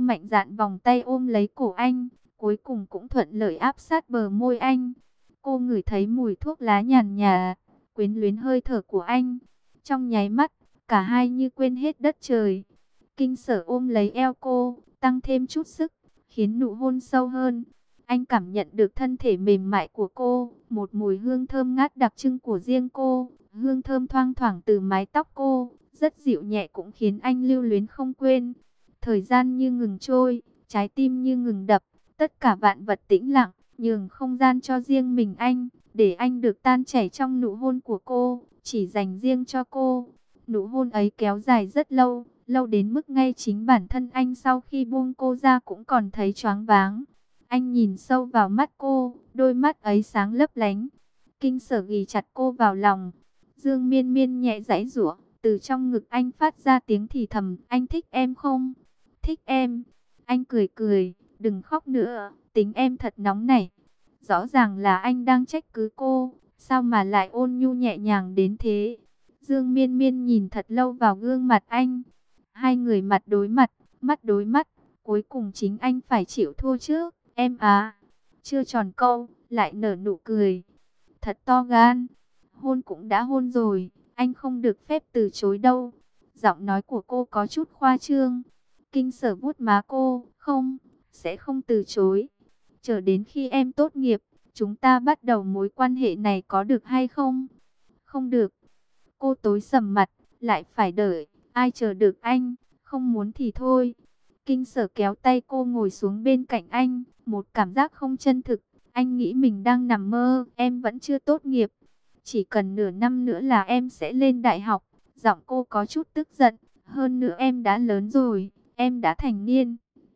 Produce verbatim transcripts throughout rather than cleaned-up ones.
mạnh dạn vòng tay ôm lấy cổ anh, cuối cùng cũng thuận lợi áp sát bờ môi anh. Cô ngửi thấy mùi thuốc lá nhàn nhạt, quyến luyến hơi thở của anh. Trong nháy mắt, cả hai như quên hết đất trời. Kinh Sở ôm lấy eo cô, tăng thêm chút sức, khiến nụ hôn sâu hơn. Anh cảm nhận được thân thể mềm mại của cô, một mùi hương thơm ngát đặc trưng của riêng cô, hương thơm thoang thoảng từ mái tóc cô, rất dịu nhẹ cũng khiến anh lưu luyến không quên. Thời gian như ngừng trôi, trái tim như ngừng đập, tất cả vạn vật tĩnh lặng, nhường không gian cho riêng mình anh, để anh được tan chảy trong nụ hôn của cô, chỉ dành riêng cho cô. Nụ hôn ấy kéo dài rất lâu, lâu đến mức ngay chính bản thân anh sau khi buông cô ra cũng còn thấy choáng váng. Anh nhìn sâu vào mắt cô, đôi mắt ấy sáng lấp lánh. Kinh Sở ghì chặt cô vào lòng. Dương Miên Miên nhẹ giãy giụa, từ trong ngực anh phát ra tiếng thì thầm, anh thích em không? Thích em. Anh cười cười, đừng khóc nữa, tính em thật nóng nảy. Rõ ràng là anh đang trách cứ cô, sao mà lại ôn nhu nhẹ nhàng đến thế? Dương Miên Miên nhìn thật lâu vào gương mặt anh. Hai người mặt đối mặt, mắt đối mắt, cuối cùng chính anh phải chịu thua trước. Em à, chưa tròn câu, lại nở nụ cười. Thật to gan, hôn cũng đã hôn rồi, anh không được phép từ chối đâu. Giọng nói của cô có chút khoa trương. Kinh Sở vuốt má cô, không, sẽ không từ chối. Chờ đến khi em tốt nghiệp, chúng ta bắt đầu mối quan hệ này có được hay không? Không được. Cô tối sầm mặt, lại phải đợi, ai chờ được anh, không muốn thì thôi. Kinh Sở kéo tay cô ngồi xuống bên cạnh anh, một cảm giác không chân thực. Anh nghĩ mình đang nằm mơ, em vẫn chưa tốt nghiệp. Chỉ cần nửa năm nữa là em sẽ lên đại học. Giọng cô có chút tức giận, hơn nữa em đã lớn rồi, em đã thành niên.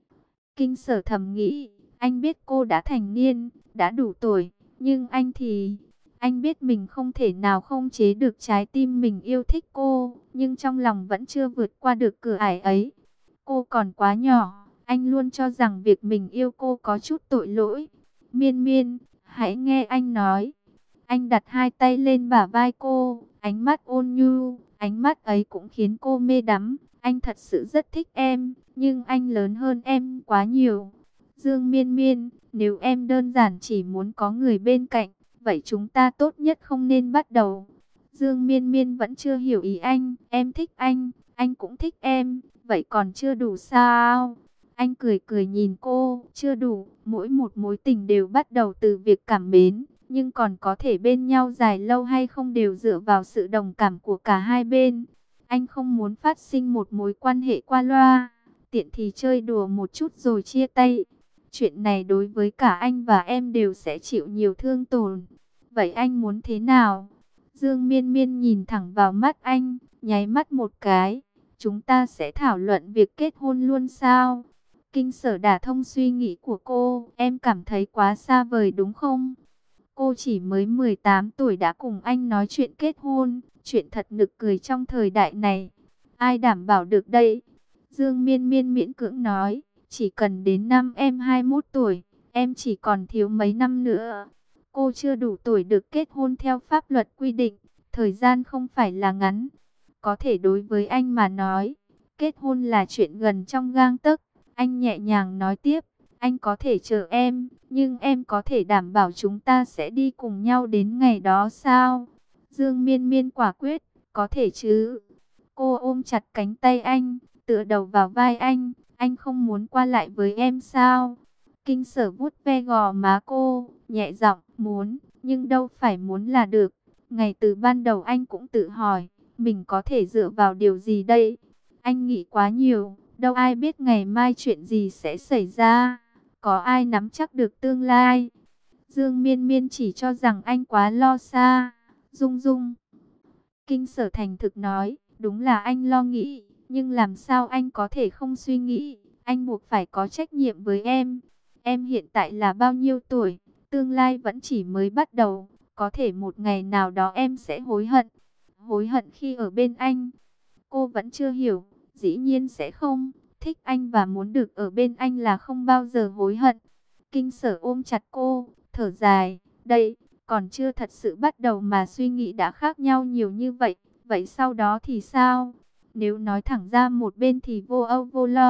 Kinh Sở thầm nghĩ, anh biết cô đã thành niên, đã đủ tuổi, nhưng anh thì... Anh biết mình không thể nào không chế được trái tim mình yêu thích cô, nhưng trong lòng vẫn chưa vượt qua được cửa ải ấy. Cô còn quá nhỏ, anh luôn cho rằng việc mình yêu cô có chút tội lỗi. Miên Miên, hãy nghe anh nói. Anh đặt hai tay lên bả vai cô, ánh mắt ôn nhu, ánh mắt ấy cũng khiến cô mê đắm. Anh thật sự rất thích em, nhưng anh lớn hơn em quá nhiều. Dương Miên Miên, nếu em đơn giản chỉ muốn có người bên cạnh, vậy chúng ta tốt nhất không nên bắt đầu. Dương Miên Miên vẫn chưa hiểu ý anh, em thích anh, anh cũng thích em, vậy còn chưa đủ sao? Anh cười cười nhìn cô, chưa đủ, mỗi một mối tình đều bắt đầu từ việc cảm mến, nhưng còn có thể bên nhau dài lâu hay không đều dựa vào sự đồng cảm của cả hai bên. Anh không muốn phát sinh một mối quan hệ qua loa, tiện thì chơi đùa một chút rồi chia tay. Chuyện này đối với cả anh và em đều sẽ chịu nhiều thương tổn. Vậy anh muốn thế nào? Dương Miên Miên nhìn thẳng vào mắt anh, nháy mắt một cái. Chúng ta sẽ thảo luận việc kết hôn luôn sao? Kinh Sở đả thông suy nghĩ của cô. Em cảm thấy quá xa vời đúng không? Cô chỉ mới mười tám tuổi đã cùng anh nói chuyện kết hôn. Chuyện thật nực cười trong thời đại này. Ai đảm bảo được đây? Dương Miên Miên miễn cưỡng nói. Chỉ cần đến năm em hai mươi mốt tuổi, em chỉ còn thiếu mấy năm nữa. Cô chưa đủ tuổi được kết hôn theo pháp luật quy định, thời gian không phải là ngắn. Có thể đối với anh mà nói, kết hôn là chuyện gần trong gang tấc. Anh nhẹ nhàng nói tiếp, anh có thể chờ em, nhưng em có thể đảm bảo chúng ta sẽ đi cùng nhau đến ngày đó sao? Dương Miên Miên quả quyết, có thể chứ. Cô ôm chặt cánh tay anh, tựa đầu vào vai anh. Anh không muốn qua lại với em sao? Kinh Sở vuốt ve gò má cô, nhẹ giọng, muốn, nhưng đâu phải muốn là được. Ngày từ ban đầu anh cũng tự hỏi, mình có thể dựa vào điều gì đây? Anh nghĩ quá nhiều, đâu ai biết ngày mai chuyện gì sẽ xảy ra. Có ai nắm chắc được tương lai? Dương Miên Miên chỉ cho rằng anh quá lo xa. Dung Dung. Kinh Sở thành thực nói, đúng là anh lo nghĩ. Nhưng làm sao anh có thể không suy nghĩ, anh buộc phải có trách nhiệm với em. Em hiện tại là bao nhiêu tuổi, tương lai vẫn chỉ mới bắt đầu. Có thể một ngày nào đó em sẽ hối hận. Hối hận khi ở bên anh. Cô vẫn chưa hiểu, dĩ nhiên sẽ không. Thích anh và muốn được ở bên anh là không bao giờ hối hận. Kinh Sở ôm chặt cô, thở dài. Đây, còn chưa thật sự bắt đầu mà suy nghĩ đã khác nhau nhiều như vậy. Vậy sau đó thì sao? Nếu nói thẳng ra một bên thì vô âu vô lo,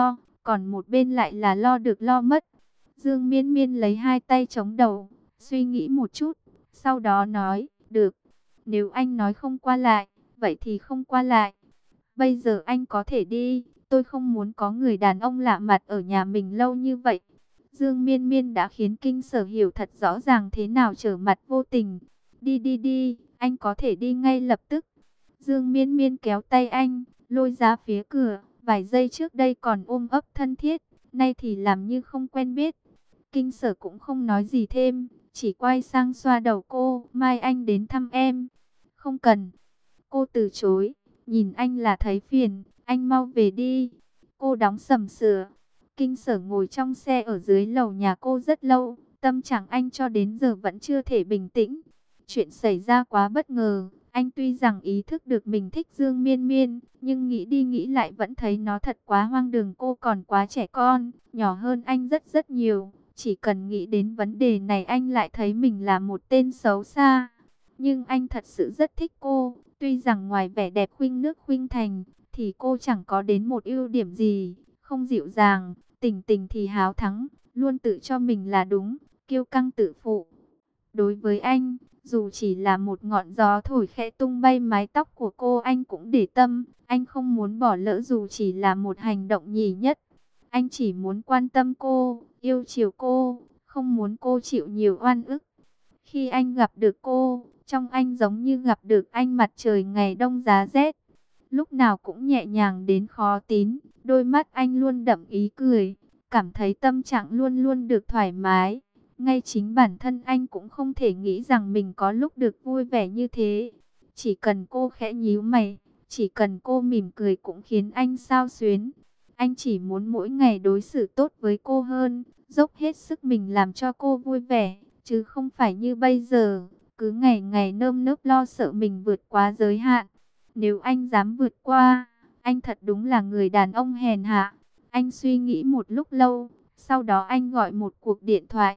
còn một bên lại là lo được lo mất. Dương Miên Miên lấy hai tay chống đầu, suy nghĩ một chút, sau đó nói, được, nếu anh nói không qua lại, vậy thì không qua lại. Bây giờ anh có thể đi, tôi không muốn có người đàn ông lạ mặt ở nhà mình lâu như vậy. Dương Miên Miên đã khiến Kinh Sở hiểu thật rõ ràng thế nào trở mặt vô tình. Đi đi đi, anh có thể đi ngay lập tức. Dương Miên Miên kéo tay anh, lôi ra phía cửa, vài giây trước đây còn ôm ấp thân thiết, nay thì làm như không quen biết. Kinh Sở cũng không nói gì thêm, chỉ quay sang xoa đầu cô, mai anh đến thăm em. Không cần. Cô từ chối, nhìn anh là thấy phiền, anh mau về đi. Cô đóng sầm sửa. Kinh Sở ngồi trong xe ở dưới lầu nhà cô rất lâu, tâm trạng anh cho đến giờ vẫn chưa thể bình tĩnh. Chuyện xảy ra quá bất ngờ, anh tuy rằng ý thức được mình thích Dương Miên Miên, nhưng nghĩ đi nghĩ lại vẫn thấy nó thật quá hoang đường. Cô còn quá trẻ con, nhỏ hơn anh rất rất nhiều. Chỉ cần nghĩ đến vấn đề này anh lại thấy mình là một tên xấu xa. Nhưng anh thật sự rất thích cô, tuy rằng ngoài vẻ đẹp khuynh nước khuynh thành, thì cô chẳng có đến một ưu điểm gì, không dịu dàng, tình tình thì háo thắng, luôn tự cho mình là đúng, kiêu căng tự phụ. Đối với anh, dù chỉ là một ngọn gió thổi khẽ tung bay mái tóc của cô anh cũng để tâm, anh không muốn bỏ lỡ dù chỉ là một hành động nhì nhất. Anh chỉ muốn quan tâm cô, yêu chiều cô, không muốn cô chịu nhiều oan ức. Khi anh gặp được cô, trong anh giống như gặp được anh mặt trời ngày đông giá rét. Lúc nào cũng nhẹ nhàng đến khó tín, đôi mắt anh luôn đậm ý cười, cảm thấy tâm trạng luôn luôn được thoải mái. Ngay chính bản thân anh cũng không thể nghĩ rằng mình có lúc được vui vẻ như thế. Chỉ cần cô khẽ nhíu mày, chỉ cần cô mỉm cười cũng khiến anh xao xuyến. Anh chỉ muốn mỗi ngày đối xử tốt với cô hơn, dốc hết sức mình làm cho cô vui vẻ, chứ không phải như bây giờ, cứ ngày ngày nơm nớp lo sợ mình vượt quá giới hạn. Nếu anh dám vượt qua, anh thật đúng là người đàn ông hèn hạ. Anh suy nghĩ một lúc lâu, sau đó anh gọi một cuộc điện thoại.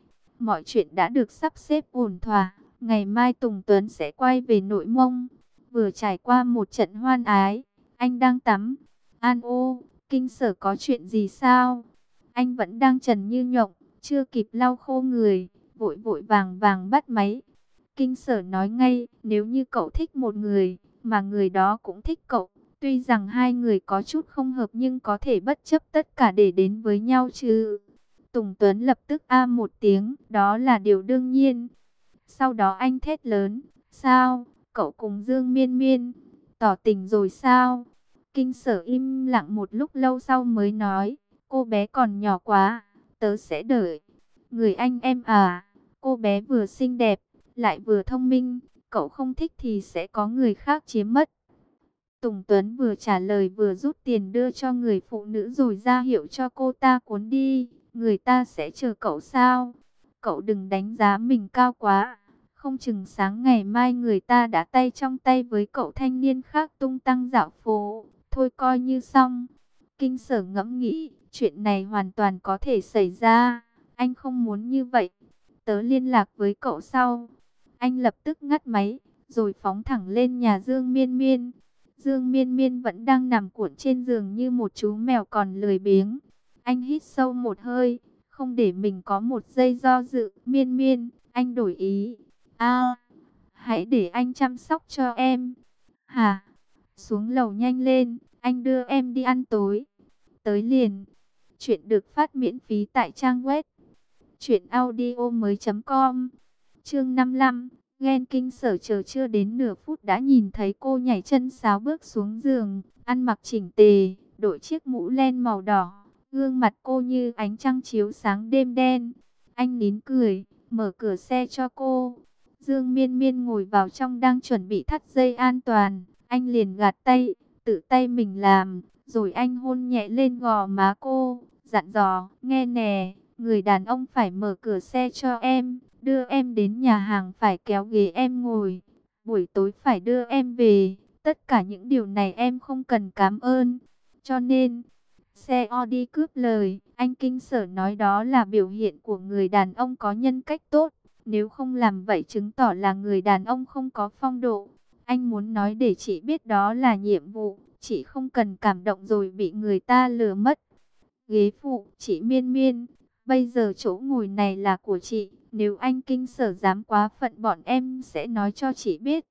Mọi chuyện đã được sắp xếp ổn thỏa, ngày mai Tùng Tuấn sẽ quay về Nội Mông. Vừa trải qua một trận hoan ái, anh đang tắm. An ô, Kinh Sở có chuyện gì sao? Anh vẫn đang trần như nhộng, chưa kịp lau khô người, vội vội vàng vàng bắt máy. Kinh Sở nói ngay, nếu như cậu thích một người, mà người đó cũng thích cậu, tuy rằng hai người có chút không hợp nhưng có thể bất chấp tất cả để đến với nhau chứ. Tùng Tuấn lập tức a một tiếng, đó là điều đương nhiên. Sau đó anh thét lớn, sao, cậu cùng Dương Miên Miên, tỏ tình rồi sao? Kinh Sở im lặng một lúc lâu sau mới nói, cô bé còn nhỏ quá, tớ sẽ đợi. Người anh em à, cô bé vừa xinh đẹp, lại vừa thông minh, cậu không thích thì sẽ có người khác chiếm mất. Tùng Tuấn vừa trả lời vừa rút tiền đưa cho người phụ nữ rồi ra hiệu cho cô ta cuốn đi. Người ta sẽ chờ cậu sao? Cậu đừng đánh giá mình cao quá. Không chừng sáng ngày mai người ta đã tay trong tay với cậu thanh niên khác tung tăng dạo phố. Thôi coi như xong. Kinh Sở ngẫm nghĩ, chuyện này hoàn toàn có thể xảy ra. Anh không muốn như vậy. Tớ liên lạc với cậu sau. Anh lập tức ngắt máy, rồi phóng thẳng lên nhà Dương Miên Miên. Dương Miên Miên vẫn đang nằm cuộn trên giường như một chú mèo còn lười biếng. Anh hít sâu một hơi, không để mình có một giây do dự. Miên Miên, anh đổi ý. À, hãy để anh chăm sóc cho em. Hả? Xuống lầu nhanh lên, anh đưa em đi ăn tối. Tới liền. Chuyện được phát miễn phí tại trang web truyện audio mới chấm com. Chương năm mươi lăm. Ghen. Kinh Sở chờ chưa đến nửa phút đã nhìn thấy cô nhảy chân sáo bước xuống giường, ăn mặc chỉnh tề, đội chiếc mũ len màu đỏ, gương mặt cô như ánh trăng chiếu sáng đêm đen. Anh nín cười, mở cửa xe cho cô. Dương Miên Miên ngồi vào trong đang chuẩn bị thắt dây an toàn, anh liền gạt tay, tự tay mình làm, rồi anh hôn nhẹ lên gò má cô, dặn dò, nghe nè, người đàn ông phải mở cửa xe cho em, đưa em đến nhà hàng phải kéo ghế em ngồi, buổi tối phải đưa em về, tất cả những điều này em không cần cảm ơn. Cho nên, xe o đi cướp lời, anh Kinh Sở nói đó là biểu hiện của người đàn ông có nhân cách tốt, nếu không làm vậy chứng tỏ là người đàn ông không có phong độ. Anh muốn nói để chị biết đó là nhiệm vụ, chị không cần cảm động rồi bị người ta lừa mất. Ghế phụ, chị Miên Miên, bây giờ chỗ ngồi này là của chị. Nếu anh Kinh Sở dám quá phận bọn em sẽ nói cho chị biết.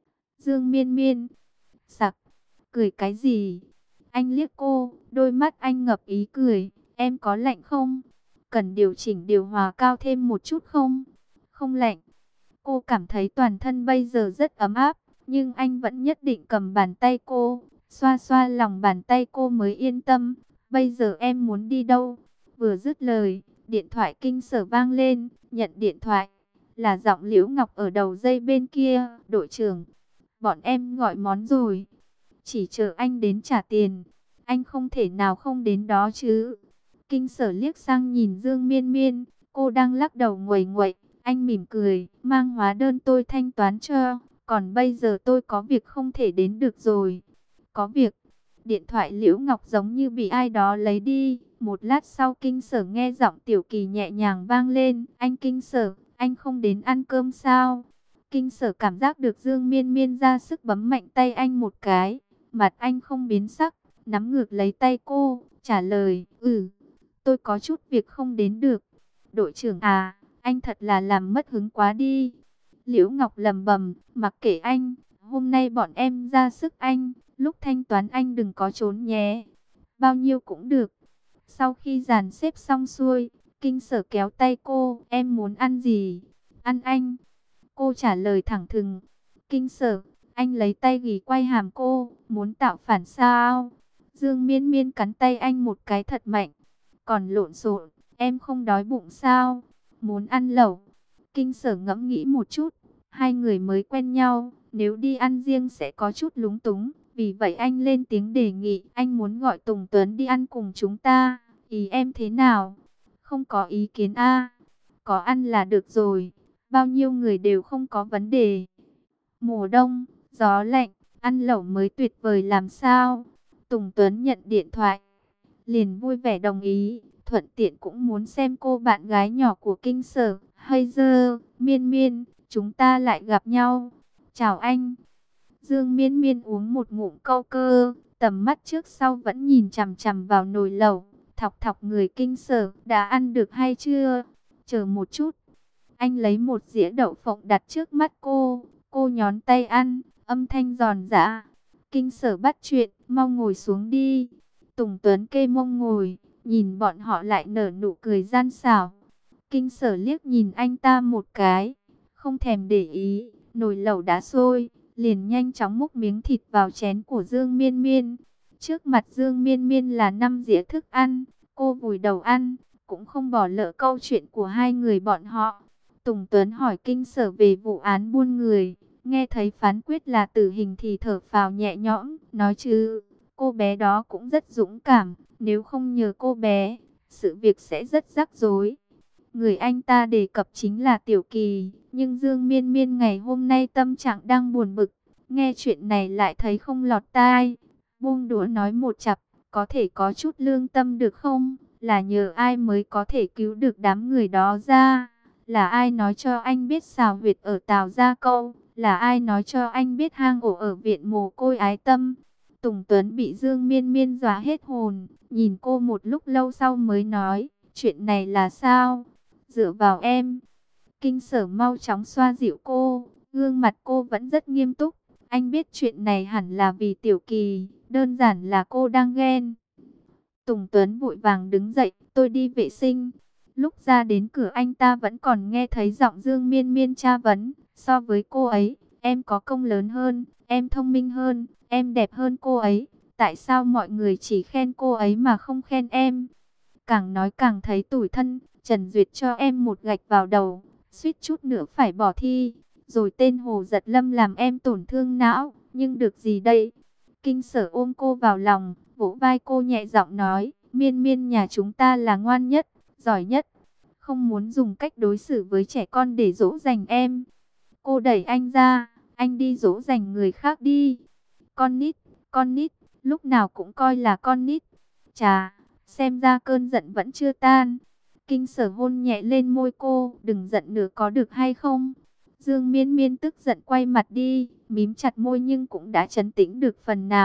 Dương Miên Miên, sặc, cười cái gì? Anh liếc cô, đôi mắt anh ngập ý cười. Em có lạnh không? Cần điều chỉnh điều hòa cao thêm một chút không? Không lạnh. Cô cảm thấy toàn thân bây giờ rất ấm áp. Nhưng anh vẫn nhất định cầm bàn tay cô. Xoa xoa lòng bàn tay cô mới yên tâm. Bây giờ em muốn đi đâu? Vừa dứt lời, điện thoại Kinh Sở vang lên. Nhận điện thoại là giọng Liễu Ngọc ở đầu dây bên kia. Đội trưởng, bọn em gọi món rồi. Chỉ chờ anh đến trả tiền. Anh không thể nào không đến đó chứ. Kinh Sở liếc sang nhìn Dương Miên Miên. Cô đang lắc đầu nguầy nguậy. Anh mỉm cười, mang hóa đơn tôi thanh toán cho. Còn bây giờ tôi có việc không thể đến được rồi. Có việc. Điện thoại Liễu Ngọc giống như bị ai đó lấy đi. Một lát sau Kinh Sở nghe giọng Tiểu Kỳ nhẹ nhàng vang lên. Anh Kinh Sở, anh không đến ăn cơm sao? Kinh Sở cảm giác được Dương Miên Miên ra sức bấm mạnh tay anh một cái. Mặt anh không biến sắc, nắm ngược lấy tay cô, trả lời, ừ, tôi có chút việc không đến được. Đội trưởng à, anh thật là làm mất hứng quá đi. Liễu Ngọc lầm bầm, mặc kệ anh, hôm nay bọn em ra sức anh, lúc thanh toán anh đừng có trốn nhé. Bao nhiêu cũng được. Sau khi dàn xếp xong xuôi, Kinh Sở kéo tay cô, em muốn ăn gì? Ăn anh. Cô trả lời thẳng thừng. Kinh Sở, anh lấy tay ghì quay hàm cô, muốn tạo phản sao? Dương Miên Miên cắn tay anh một cái thật mạnh. Còn lộn xộn, em không đói bụng sao? Muốn ăn lẩu. Kinh Sở ngẫm nghĩ một chút, hai người mới quen nhau, nếu đi ăn riêng sẽ có chút lúng túng. Vì vậy anh lên tiếng đề nghị, anh muốn gọi Tùng Tuấn đi ăn cùng chúng ta. Ý em thế nào? Không có ý kiến a, có ăn là được rồi. Bao nhiêu người đều không có vấn đề. Mùa đông, gió lạnh, ăn lẩu mới tuyệt vời làm sao? Tùng Tuấn nhận điện thoại, liền vui vẻ đồng ý, thuận tiện cũng muốn xem cô bạn gái nhỏ của Kinh Sở. Hay dơ, Miên Miên, chúng ta lại gặp nhau. Chào anh. Dương Miên Miên uống một ngụm câu cơ, tầm mắt trước sau vẫn nhìn chằm chằm vào nồi lẩu. Thọc thọc người Kinh Sở, đã ăn được hay chưa? Chờ một chút. Anh lấy một dĩa đậu phộng đặt trước mắt cô. Cô nhón tay ăn, âm thanh giòn giã. Kinh Sở bắt chuyện, mau ngồi xuống đi. Tùng Tuấn kê mông ngồi, nhìn bọn họ lại nở nụ cười gian xảo. Kinh Sở liếc nhìn anh ta một cái, không thèm để ý. Nồi lẩu đã sôi, liền nhanh chóng múc miếng thịt vào chén của Dương Miên Miên. Trước mặt Dương Miên Miên là năm dĩa thức ăn, cô vùi đầu ăn, cũng không bỏ lỡ câu chuyện của hai người bọn họ. Tùng Tuấn hỏi Kinh Sở về vụ án buôn người, nghe thấy phán quyết là tử hình thì thở phào nhẹ nhõm, nói chứ, cô bé đó cũng rất dũng cảm, nếu không nhờ cô bé, sự việc sẽ rất rắc rối. Người anh ta đề cập chính là Tiểu Kỳ, nhưng Dương Miên Miên ngày hôm nay tâm trạng đang buồn bực, nghe chuyện này lại thấy không lọt tai. Buông đũa nói một chặp, có thể có chút lương tâm được không? Là nhờ ai mới có thể cứu được đám người đó ra? Là ai nói cho anh biết xào huyệt ở Tào Gia Câu? Là ai nói cho anh biết hang ổ ở viện mồ côi Ái Tâm? Tùng Tuấn bị Dương Miên Miên dọa hết hồn, nhìn cô một lúc lâu sau mới nói, chuyện này là sao? Dựa vào em. Kinh Sở mau chóng xoa dịu cô, gương mặt cô vẫn rất nghiêm túc. Anh biết chuyện này hẳn là vì Tiểu Kỳ, đơn giản là cô đang ghen. Tùng Tuấn vội vàng đứng dậy, tôi đi vệ sinh. Lúc ra đến cửa anh ta vẫn còn nghe thấy giọng Dương Miên Miên tra vấn. So với cô ấy, em có công lớn hơn, em thông minh hơn, em đẹp hơn cô ấy. Tại sao mọi người chỉ khen cô ấy mà không khen em? Càng nói càng thấy tủi thân, Trần Duyệt cho em một gạch vào đầu, suýt chút nữa phải bỏ thi. Rồi tên Hồ Giật Lâm làm em tổn thương não, nhưng được gì đây? Kinh Sở ôm cô vào lòng, vỗ vai cô nhẹ giọng nói, Miên Miên nhà chúng ta là ngoan nhất, giỏi nhất. Không muốn dùng cách đối xử với trẻ con để dỗ dành em. Cô đẩy anh ra, anh đi dỗ dành người khác đi. Con nít, con nít, lúc nào cũng coi là con nít. Chà, xem ra cơn giận vẫn chưa tan. Kinh Sở hôn nhẹ lên môi cô, đừng giận nữa có được hay không? Dương Miên Miên tức giận quay mặt đi, mím chặt môi nhưng cũng đã trấn tĩnh được phần nào.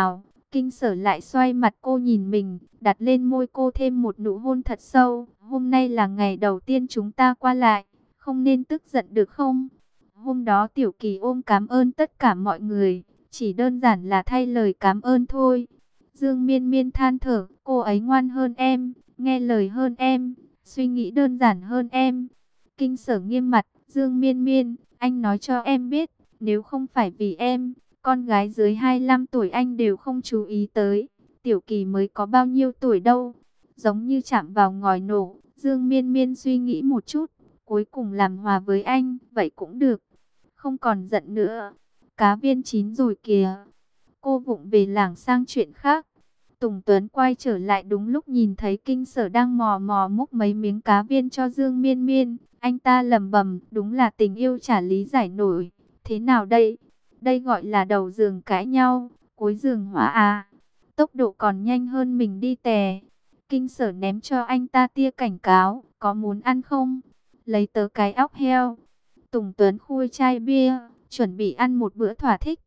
Kinh Sở lại xoay mặt cô nhìn mình, đặt lên môi cô thêm một nụ hôn thật sâu. Hôm nay là ngày đầu tiên chúng ta qua lại, không nên tức giận được không? Hôm đó Tiểu Kỳ ôm cảm ơn tất cả mọi người, chỉ đơn giản là thay lời cảm ơn thôi. Dương Miên Miên than thở, cô ấy ngoan hơn em, nghe lời hơn em, suy nghĩ đơn giản hơn em. Kinh Sở nghiêm mặt, Dương Miên Miên, anh nói cho em biết, nếu không phải vì em, con gái dưới hai mươi lăm tuổi anh đều không chú ý tới. Tiểu Kỳ mới có bao nhiêu tuổi đâu. Giống như chạm vào ngòi nổ, Dương Miên Miên suy nghĩ một chút, cuối cùng làm hòa với anh, vậy cũng được. Không còn giận nữa. Cá viên chín rồi kìa. Cô vụng về lảng sang chuyện khác. Tùng Tuấn quay trở lại đúng lúc nhìn thấy Kinh Sở đang mò mò múc mấy miếng cá viên cho Dương Miên Miên. Anh ta lẩm bẩm, đúng là tình yêu chả lý giải nổi. Thế nào đây? Đây gọi là đầu giường cãi nhau, cuối giường hỏa à. Tốc độ còn nhanh hơn mình đi tè. Kinh Sở ném cho anh ta tia cảnh cáo, có muốn ăn không? Lấy tớ cái óc heo. Tùng Tuấn khui chai bia, chuẩn bị ăn một bữa thỏa thích.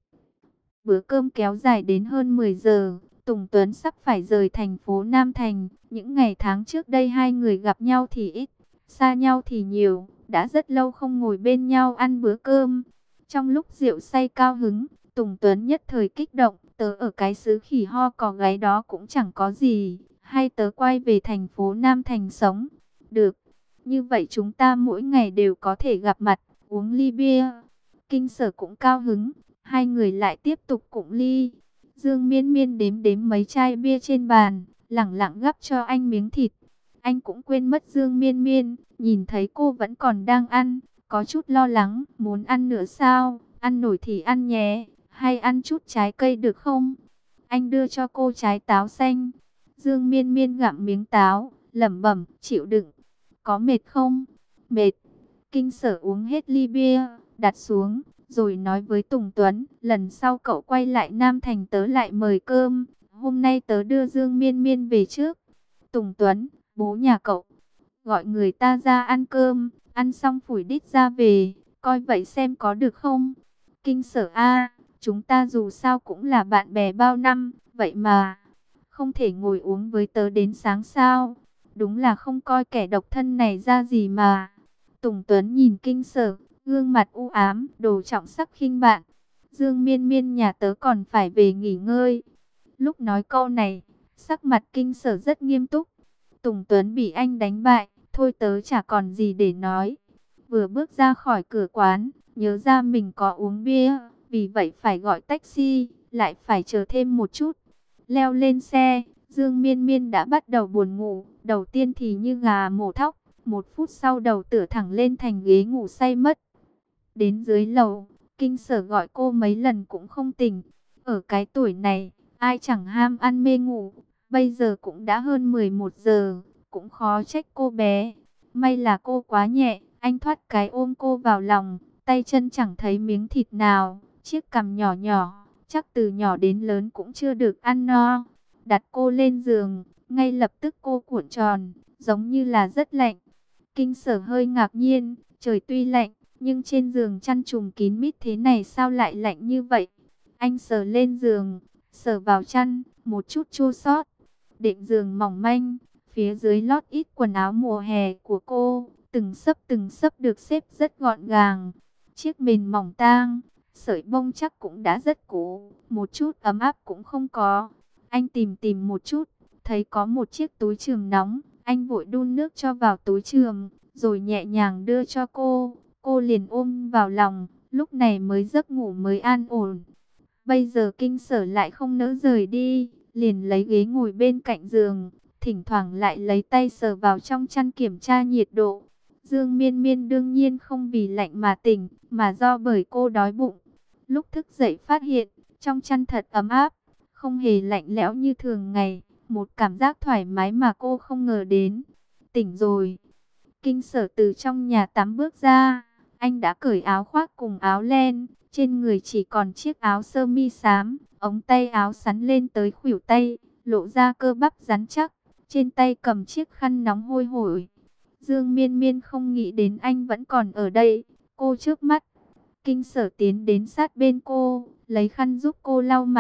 Bữa cơm kéo dài đến hơn mười giờ. Tùng Tuấn sắp phải rời thành phố Nam Thành. Những ngày tháng trước đây hai người gặp nhau thì ít, xa nhau thì nhiều. Đã rất lâu không ngồi bên nhau ăn bữa cơm. Trong lúc rượu say cao hứng, Tùng Tuấn nhất thời kích động. Tớ ở cái xứ khỉ ho cò gáy đó cũng chẳng có gì. Hay tớ quay về thành phố Nam Thành sống? Được, như vậy chúng ta mỗi ngày đều có thể gặp mặt, uống ly bia. Kinh Sở cũng cao hứng. Hai người lại tiếp tục cụng ly. Dương Miên Miên đếm đếm mấy chai bia trên bàn, lẳng lặng gắp cho anh miếng thịt. Anh cũng quên mất Dương Miên Miên, nhìn thấy cô vẫn còn đang ăn, có chút lo lắng, muốn ăn nữa sao? Ăn nổi thì ăn nhé, hay ăn chút trái cây được không? Anh đưa cho cô trái táo xanh. Dương Miên Miên gặm miếng táo, lẩm bẩm, chịu đựng. Có mệt không? Mệt. Kinh Sở uống hết ly bia, đặt xuống, rồi nói với Tùng Tuấn, lần sau cậu quay lại Nam Thành tớ lại mời cơm, hôm nay tớ đưa Dương Miên Miên về trước. Tùng Tuấn, bố nhà cậu, gọi người ta ra ăn cơm, ăn xong phủi đít ra về, coi vậy xem có được không? Kinh Sở a, chúng ta dù sao cũng là bạn bè bao năm, vậy mà, không thể ngồi uống với tớ đến sáng sao? Đúng là không coi kẻ độc thân này ra gì mà. Tùng Tuấn nhìn Kinh Sở, gương mặt u ám, đồ trọng sắc khinh bạn. Dương Miên Miên nhà tớ còn phải về nghỉ ngơi. Lúc nói câu này, sắc mặt Kinh Sở rất nghiêm túc. Tùng Tuấn bị anh đánh bại, thôi tớ chả còn gì để nói. Vừa bước ra khỏi cửa quán, nhớ ra mình có uống bia, vì vậy phải gọi taxi, lại phải chờ thêm một chút. Leo lên xe, Dương Miên Miên đã bắt đầu buồn ngủ, đầu tiên thì như gà mổ thóc, một phút sau đầu tựa thẳng lên thành ghế ngủ say mất. Đến dưới lầu, Kinh Sở gọi cô mấy lần cũng không tỉnh. Ở cái tuổi này, ai chẳng ham ăn mê ngủ, bây giờ cũng đã hơn mười một giờ, cũng khó trách cô bé. May là cô quá nhẹ, anh thoát cái ôm cô vào lòng, tay chân chẳng thấy miếng thịt nào, chiếc cằm nhỏ nhỏ, chắc từ nhỏ đến lớn cũng chưa được ăn no. Đặt cô lên giường, ngay lập tức cô cuộn tròn, giống như là rất lạnh. Kinh Sở hơi ngạc nhiên, trời tuy lạnh, nhưng trên giường chăn trùm kín mít thế này sao lại lạnh như vậy? Anh sờ lên giường, sờ vào chăn, một chút chua xót. Đệm giường mỏng manh, phía dưới lót ít quần áo mùa hè của cô, từng xấp từng xấp được xếp rất gọn gàng. Chiếc mền mỏng tang, sợi bông chắc cũng đã rất cũ, một chút ấm áp cũng không có. Anh tìm tìm một chút, thấy có một chiếc túi chườm nóng, anh vội đun nước cho vào túi chườm, rồi nhẹ nhàng đưa cho cô. Cô liền ôm vào lòng, lúc này mới giấc ngủ mới an ổn. Bây giờ Kinh Sở lại không nỡ rời đi, liền lấy ghế ngồi bên cạnh giường, thỉnh thoảng lại lấy tay sờ vào trong chăn kiểm tra nhiệt độ. Dương Miên Miên đương nhiên không vì lạnh mà tỉnh, mà do bởi cô đói bụng. Lúc thức dậy phát hiện, trong chăn thật ấm áp, không hề lạnh lẽo như thường ngày, một cảm giác thoải mái mà cô không ngờ đến. Tỉnh rồi. Kinh Sở từ trong nhà tắm bước ra, anh đã cởi áo khoác cùng áo len, trên người chỉ còn chiếc áo sơ mi xám, ống tay áo sắn lên tới khuỷu tay, lộ ra cơ bắp rắn chắc, trên tay cầm chiếc khăn nóng hôi hổi. Dương Miên Miên không nghĩ đến anh vẫn còn ở đây, cô chớp mắt. Kinh Sở tiến đến sát bên cô, lấy khăn giúp cô lau mặt,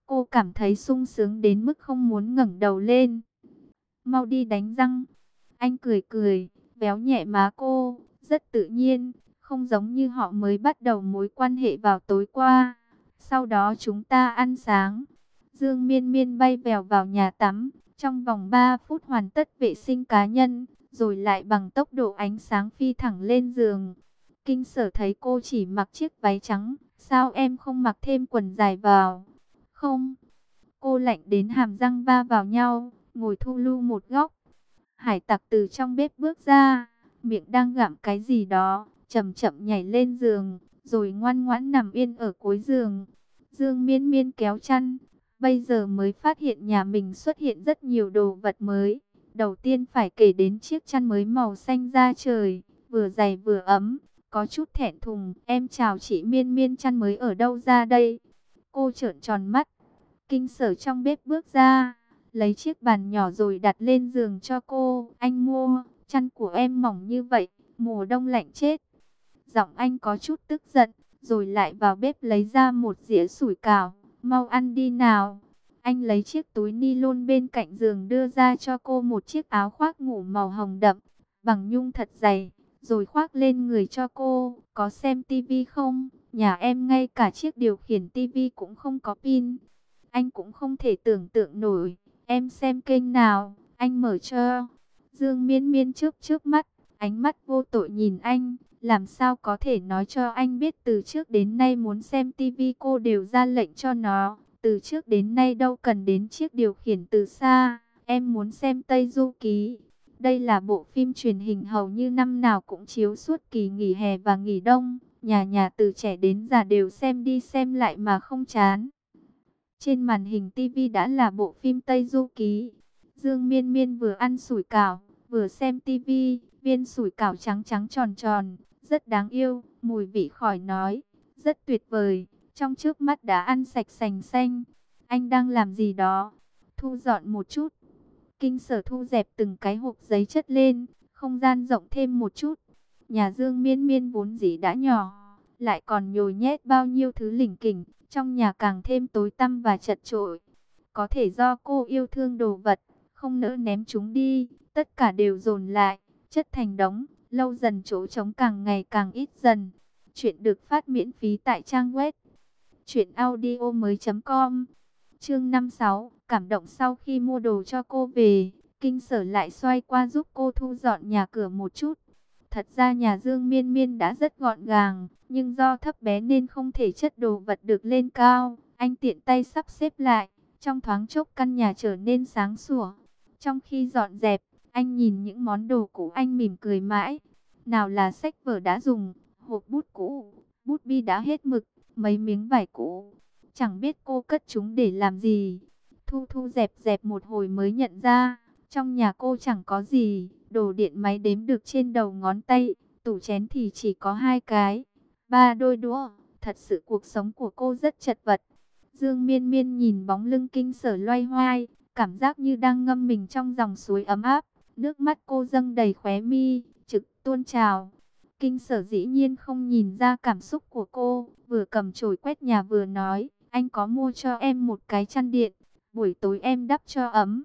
Cô cảm thấy sung sướng đến mức không muốn ngẩng đầu lên. Mau đi đánh răng. Anh cười cười, véo nhẹ má cô, rất tự nhiên, không giống như họ mới bắt đầu mối quan hệ vào tối qua. Sau đó chúng ta ăn sáng. Dương Miên Miên bay vèo vào nhà tắm, trong vòng ba phút hoàn tất vệ sinh cá nhân, rồi lại bằng tốc độ ánh sáng phi thẳng lên giường. Kinh Sở thấy cô chỉ mặc chiếc váy trắng, sao em không mặc thêm quần dài vào? Không. Cô lạnh đến hàm răng va vào nhau, ngồi thu lu một góc. Hải Tặc từ trong bếp bước ra, miệng đang gặm cái gì đó, chậm chậm nhảy lên giường, rồi ngoan ngoãn nằm yên ở cuối giường. Dương Miên Miên kéo chăn, bây giờ mới phát hiện nhà mình xuất hiện rất nhiều đồ vật mới. Đầu tiên phải kể đến chiếc chăn mới màu xanh da trời, vừa dày vừa ấm, có chút thẹn thùng. Em chào chị Miên Miên, chăn mới ở đâu ra đây? Cô trợn tròn mắt. Kinh Sở trong bếp bước ra, lấy chiếc bàn nhỏ rồi đặt lên giường cho cô. Anh mua, chăn của em mỏng như vậy, mùa đông lạnh chết. Giọng anh có chút tức giận, rồi lại vào bếp lấy ra một dĩa sủi cảo. Mau ăn đi nào. Anh lấy chiếc túi ni lông bên cạnh giường đưa ra cho cô một chiếc áo khoác ngủ màu hồng đậm, bằng nhung thật dày, rồi khoác lên người cho cô. Có xem tivi không? Nhà em ngay cả chiếc điều khiển tivi cũng không có pin. Anh cũng không thể tưởng tượng nổi. Em xem kênh nào, anh mở cho. Dương Miên Miên chớp chớp mắt, ánh mắt vô tội nhìn anh. Làm sao có thể nói cho anh biết từ trước đến nay muốn xem tivi cô đều ra lệnh cho nó. Từ trước đến nay đâu cần đến chiếc điều khiển từ xa. Em muốn xem Tây Du Ký. Đây là bộ phim truyền hình hầu như năm nào cũng chiếu suốt kỳ nghỉ hè và nghỉ đông. Nhà nhà từ trẻ đến già đều xem đi xem lại mà không chán. Trên màn hình tivi đã là bộ phim Tây Du Ký. Dương Miên Miên vừa ăn sủi cảo, vừa xem tivi. Viên sủi cảo trắng trắng tròn tròn, rất đáng yêu, mùi vị khỏi nói, rất tuyệt vời. Trong trước mắt đã ăn sạch sành xanh. Anh đang làm gì đó? Thu dọn một chút. Kinh Sở thu dẹp từng cái hộp giấy chất lên, không gian rộng thêm một chút. Nhà Dương Miên Miên vốn dĩ đã nhỏ, lại còn nhồi nhét bao nhiêu thứ lỉnh kỉnh, trong nhà càng thêm tối tăm và chật chội. Có thể do cô yêu thương đồ vật, không nỡ ném chúng đi, tất cả đều dồn lại, chất thành đống, lâu dần chỗ trống càng ngày càng ít dần. Chuyện được phát miễn phí tại trang web truyện audio mới chấm com. Chương năm mươi sáu, cảm động sau khi mua đồ cho cô về, Kinh Sở lại xoay qua giúp cô thu dọn nhà cửa một chút. Thật ra nhà Dương Miên Miên đã rất gọn gàng, nhưng do thấp bé nên không thể chất đồ vật được lên cao. Anh tiện tay sắp xếp lại, trong thoáng chốc căn nhà trở nên sáng sủa. Trong khi dọn dẹp, anh nhìn những món đồ cũ anh mỉm cười mãi. Nào là sách vở đã dùng, hộp bút cũ, bút bi đã hết mực, mấy miếng vải cũ. Chẳng biết cô cất chúng để làm gì. Thu thu dẹp dẹp một hồi mới nhận ra, trong nhà cô chẳng có gì. Đồ điện máy đếm được trên đầu ngón tay, tủ chén thì chỉ có hai cái, ba đôi đũa. Thật sự cuộc sống của cô rất chật vật. Dương Miên Miên nhìn bóng lưng Kinh Sở loay hoay, cảm giác như đang ngâm mình trong dòng suối ấm áp. Nước mắt cô dâng đầy khóe mi, trực tuôn trào. Kinh Sở dĩ nhiên không nhìn ra cảm xúc của cô, vừa cầm chổi quét nhà vừa nói, anh có mua cho em một cái chăn điện, buổi tối em đắp cho ấm.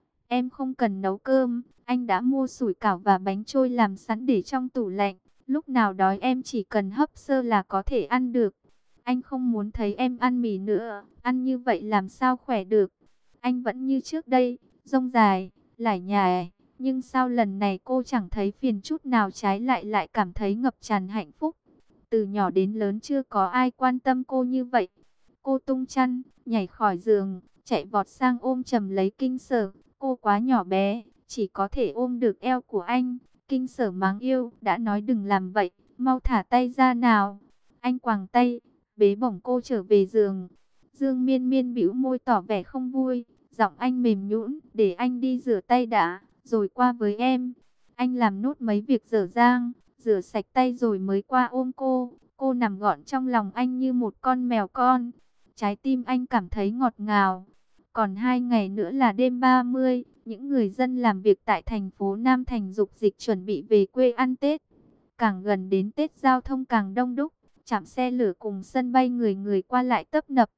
Em không cần nấu cơm, anh đã mua sủi cảo và bánh trôi làm sẵn để trong tủ lạnh. Lúc nào đói em chỉ cần hấp sơ là có thể ăn được. Anh không muốn thấy em ăn mì nữa, ăn như vậy làm sao khỏe được. Anh vẫn như trước đây, rông dài, lải nhải. Nhưng sao lần này cô chẳng thấy phiền chút nào, trái lại lại cảm thấy ngập tràn hạnh phúc. Từ nhỏ đến lớn chưa có ai quan tâm cô như vậy. Cô tung chăn, nhảy khỏi giường, chạy vọt sang ôm chầm lấy Kinh Sở. Cô quá nhỏ bé, chỉ có thể ôm được eo của anh. Kinh Sở mắng yêu, đã nói đừng làm vậy, mau thả tay ra nào. Anh quàng tay, bế bổng cô trở về giường. Dương Miên Miên bĩu môi tỏ vẻ không vui, giọng anh mềm nhũn, để anh đi rửa tay đã, rồi qua với em. Anh làm nốt mấy việc dở dang, rửa sạch tay rồi mới qua ôm cô. Cô nằm gọn trong lòng anh như một con mèo con. Trái tim anh cảm thấy ngọt ngào. Còn hai ngày nữa là đêm ba mươi, những người dân làm việc tại thành phố Nam Thành dục dịch chuẩn bị về quê ăn Tết. Càng gần đến Tết giao thông càng đông đúc, trạm xe lửa cùng sân bay người người qua lại tấp nập.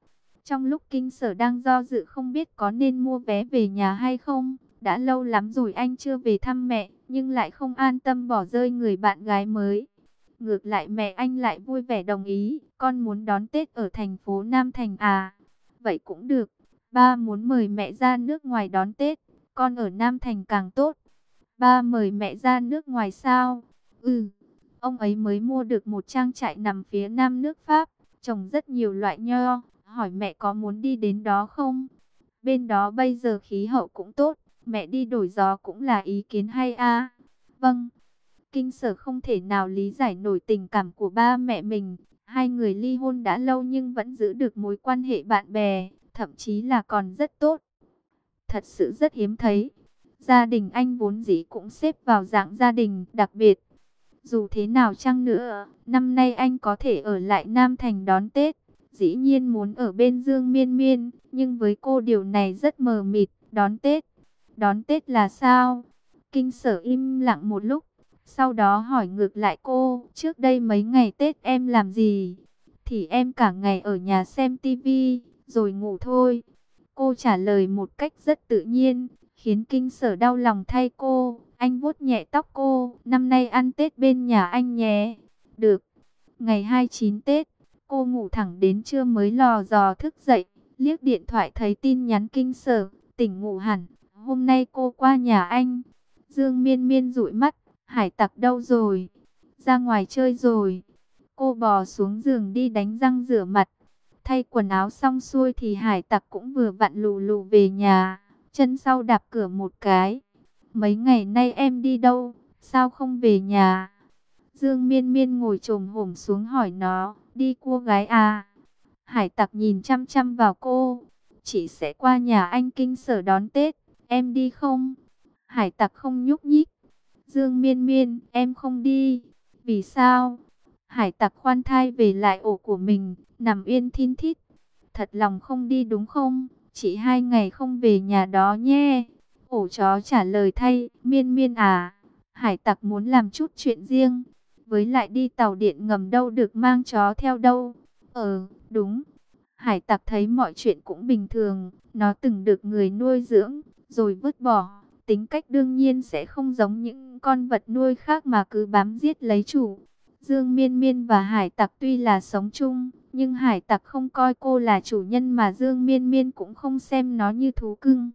Trong lúc Kinh Sở đang do dự không biết có nên mua vé về nhà hay không, đã lâu lắm rồi anh chưa về thăm mẹ, nhưng lại không an tâm bỏ rơi người bạn gái mới. Ngược lại mẹ anh lại vui vẻ đồng ý, con muốn đón Tết ở thành phố Nam Thành à? Vậy cũng được, ba muốn mời mẹ ra nước ngoài đón Tết, con ở Nam Thành càng tốt. Ba mời mẹ ra nước ngoài sao? Ừ, ông ấy mới mua được một trang trại nằm phía nam nước Pháp, trồng rất nhiều loại nho, hỏi mẹ có muốn đi đến đó không? Bên đó bây giờ khí hậu cũng tốt, mẹ đi đổi gió cũng là ý kiến hay a. Vâng, Kinh Sở không thể nào lý giải nổi tình cảm của ba mẹ mình. Hai người ly hôn đã lâu nhưng vẫn giữ được mối quan hệ bạn bè, thậm chí là còn rất tốt. Thật sự rất hiếm thấy. Gia đình anh vốn dĩ cũng xếp vào dạng gia đình đặc biệt. Dù thế nào chăng nữa, năm nay anh có thể ở lại Nam Thành đón Tết. Dĩ nhiên muốn ở bên Dương Miên Miên, nhưng với cô điều này rất mờ mịt. Đón Tết, đón Tết là sao? Kinh Sở im lặng một lúc, sau đó hỏi ngược lại cô, trước đây mấy ngày Tết em làm gì? Thì em cả ngày ở nhà xem tivi, rồi ngủ thôi. Cô trả lời một cách rất tự nhiên, khiến Kinh Sở đau lòng thay cô. Anh vuốt nhẹ tóc cô, năm nay ăn Tết bên nhà anh nhé. Được. Ngày hai mươi chín Tết, cô ngủ thẳng đến trưa mới lò dò thức dậy, liếc điện thoại thấy tin nhắn Kinh Sở, tỉnh ngủ hẳn. Hôm nay cô qua nhà anh. Dương Miên Miên dụi mắt, Hải Tặc đâu rồi? Ra ngoài chơi rồi. Cô bò xuống giường đi đánh răng rửa mặt. Thay quần áo xong xuôi thì Hải Tặc cũng vừa vặn lù lù về nhà, chân sau đạp cửa một cái. Mấy ngày nay em đi đâu, sao không về nhà? Dương Miên Miên ngồi chồm hổm xuống hỏi nó, đi cua gái à? Hải Tặc nhìn chăm chăm vào cô, chị sẽ qua nhà anh Kinh Sở đón Tết, em đi không? Hải Tặc không nhúc nhích. Dương Miên Miên, em không đi. Vì sao? Hải Tặc khoan thai về lại ổ của mình, nằm yên thin thít. Thật lòng không đi đúng không? Chỉ hai ngày không về nhà đó nhé. Ổ chó trả lời thay, Miên Miên à, Hải Tặc muốn làm chút chuyện riêng. Với lại đi tàu điện ngầm đâu được mang chó theo đâu. Ờ, đúng. Hải Tặc thấy mọi chuyện cũng bình thường. Nó từng được người nuôi dưỡng, rồi vứt bỏ. Tính cách đương nhiên sẽ không giống những con vật nuôi khác mà cứ bám giết lấy chủ. Dương Miên Miên và Hải Tặc tuy là sống chung, nhưng Hải Tặc không coi cô là chủ nhân mà Dương Miên Miên cũng không xem nó như thú cưng.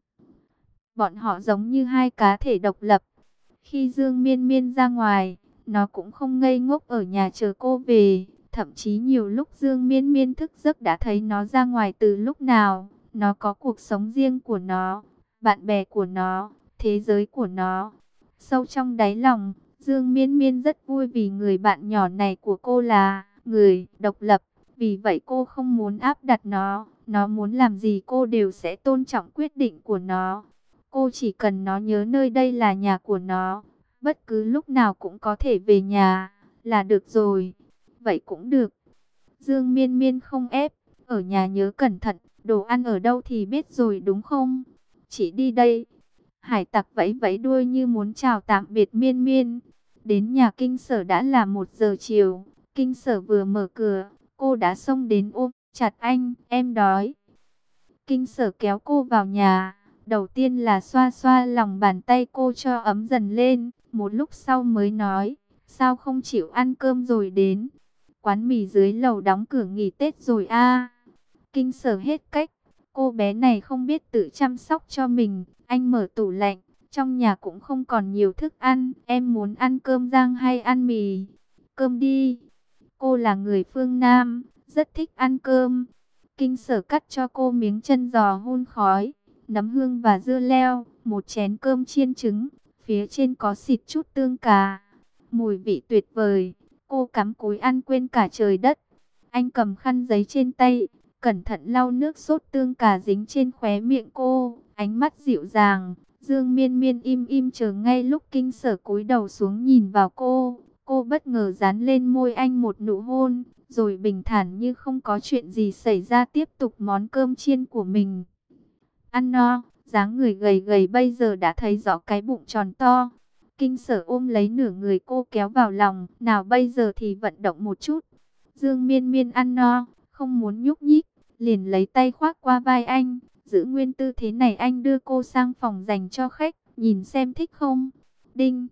Bọn họ giống như hai cá thể độc lập. Khi Dương Miên Miên ra ngoài, nó cũng không ngây ngốc ở nhà chờ cô về. Thậm chí nhiều lúc Dương Miên Miên thức giấc đã thấy nó ra ngoài từ lúc nào. Nó có cuộc sống riêng của nó, bạn bè của nó, thế giới của nó. Sâu trong đáy lòng, Dương Miên Miên rất vui vì người bạn nhỏ này của cô là người độc lập. Vì vậy cô không muốn áp đặt nó. Nó muốn làm gì cô đều sẽ tôn trọng quyết định của nó. Cô chỉ cần nó nhớ nơi đây là nhà của nó, bất cứ lúc nào cũng có thể về nhà, là được rồi. Vậy cũng được. Dương Miên Miên không ép, ở nhà nhớ cẩn thận, đồ ăn ở đâu thì biết rồi đúng không? Chỉ đi đây. Hải Tặc vẫy vẫy đuôi như muốn chào tạm biệt Miên Miên. Đến nhà Kinh Sở đã là một giờ chiều. Kinh Sở vừa mở cửa, cô đã xông đến ôm chặt anh, em đói. Kinh Sở kéo cô vào nhà. Đầu tiên là xoa xoa lòng bàn tay cô cho ấm dần lên. Một lúc sau mới nói, sao không chịu ăn cơm rồi đến? Quán mì dưới lầu đóng cửa nghỉ Tết rồi a. Kinh Sở hết cách. Cô bé này không biết tự chăm sóc cho mình. Anh mở tủ lạnh, trong nhà cũng không còn nhiều thức ăn. Em muốn ăn cơm rang hay ăn mì? Cơm đi. Cô là người phương Nam, rất thích ăn cơm. Kinh Sở cắt cho cô miếng chân giò hun khói, nấm hương và dưa leo, một chén cơm chiên trứng, phía trên có xịt chút tương cà. Mùi vị tuyệt vời, cô cắm cúi ăn quên cả trời đất. Anh cầm khăn giấy trên tay, cẩn thận lau nước sốt tương cà dính trên khóe miệng cô, ánh mắt dịu dàng. Dương Miên Miên im im chờ ngay lúc Kinh Sở cúi đầu xuống nhìn vào cô. Cô bất ngờ dán lên môi anh một nụ hôn, rồi bình thản như không có chuyện gì xảy ra tiếp tục món cơm chiên của mình. Ăn no, dáng người gầy gầy bây giờ đã thấy rõ cái bụng tròn to. Kinh Sở ôm lấy nửa người cô kéo vào lòng, nào bây giờ thì vận động một chút. Dương Miên Miên ăn no, không muốn nhúc nhích, liền lấy tay khoác qua vai anh, giữ nguyên tư thế này. Anh đưa cô sang phòng dành cho khách, nhìn xem thích không. Đinh,